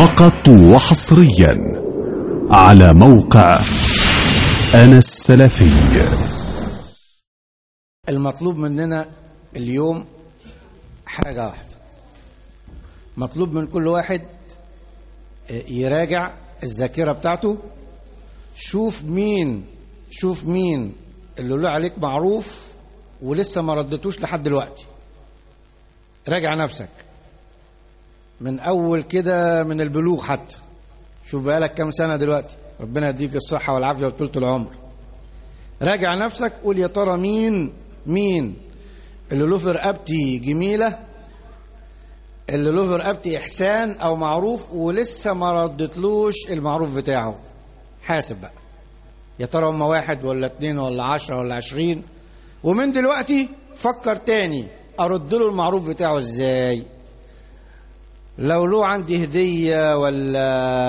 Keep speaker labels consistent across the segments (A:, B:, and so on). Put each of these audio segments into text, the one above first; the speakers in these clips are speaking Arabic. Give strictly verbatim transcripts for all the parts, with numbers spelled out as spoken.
A: فقط وحصريا على موقع أنا السلفي.
B: المطلوب مننا اليوم حاجة واحدة، مطلوب من كل واحد يراجع الذاكرة بتاعته، شوف مين شوف مين اللي له عليك معروف ولسه ما ردتوش لحد دلوقتي. راجع نفسك من أول كده، من البلوغ حتى. شوف بقالك كام سنة دلوقتي، ربنا يديك الصحة والعافية وطولة العمر. راجع نفسك، قول يا ترى مين مين اللي له في رقبتي جميلة، اللي له في رقبتي إحسان أو معروف ولسه ما ردتلوش المعروف بتاعه. حاسب بقى، يا ترى هم واحد ولا اتنين ولا عشرة ولا عشرين، ومن دلوقتي فكر تاني أرد له المعروف بتاعه إزاي. لو له عندي هدية ولا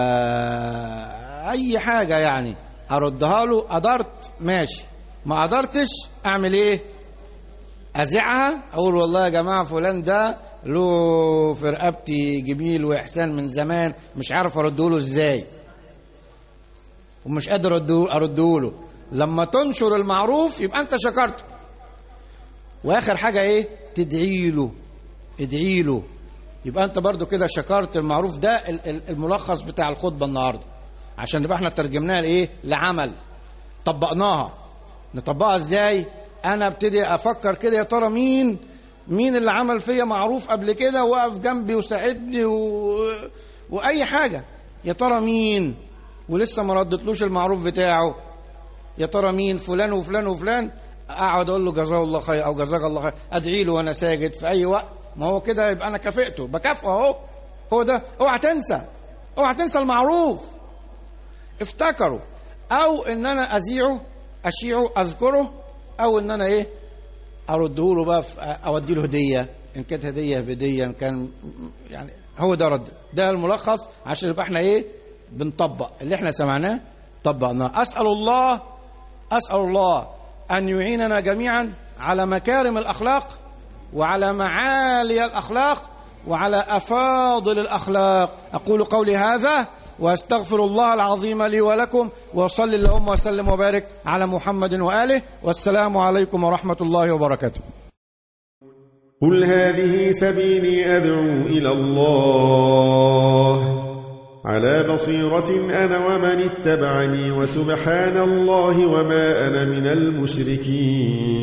B: أي حاجة يعني أردها له، قدرت ماشي، ما قدرتش أعمل إيه؟ أزعها، أقول والله يا جماعة فلان ده له في رقبتي جميل وإحسان من زمان، مش عارف أرده له إزاي ومش قادر أرده له. لما تنشر المعروف يبقى أنت شكرته. وآخر حاجة إيه؟ تدعي له، ادعي له، يبقى أنت برضو كده شكرت المعروف. ده الملخص بتاع الخطبة النهاردة، عشان نبقى احنا ترجمناها لإيه؟ لعمل، طبقناها. نطبقها إزاي؟ أنا ابتدي أفكر كده، يا ترى مين مين اللي عمل فيا معروف قبل كده وقف جنبي وساعدني و... وأي حاجة. يا ترى مين ولسه ما ردتلوش المعروف بتاعه؟ يا ترى مين؟ فلان وفلان وفلان. أقعد أقول له جزاه الله خير أو جزاك الله خير، أدعي له وأنا ساجد في أي وقت. ما هو كده يبقى أنا كافئته، بكافئه أهو. هو ده. اوعى تنسى، اوعى تنسى المعروف، افتكره. أو إن أنا أذيعه أشيعه أذكره، أو إن أنا إيه؟ أرده له بقى، أودي له هدية، إن كانت هدية بهدية، إن كان يعني هو ده رد. ده الملخص عشان يبقى إحنا إيه؟ بنطبق اللي إحنا سمعناه، طبقناه. أسأل الله أسأل الله أن يعيننا جميعا على مكارم الأخلاق وعلى معالي الأخلاق وعلى أفاضل الأخلاق. أقول قولي هذا وأستغفر الله العظيم لي ولكم، وصلي اللهم وسلم وبارك على محمد وآله، والسلام عليكم ورحمة الله وبركاته.
C: قل هذه سبيلي أدعو إلى الله على بصيرة أنا ومن اتبعني، وسبحان الله وما أنا من المشركين.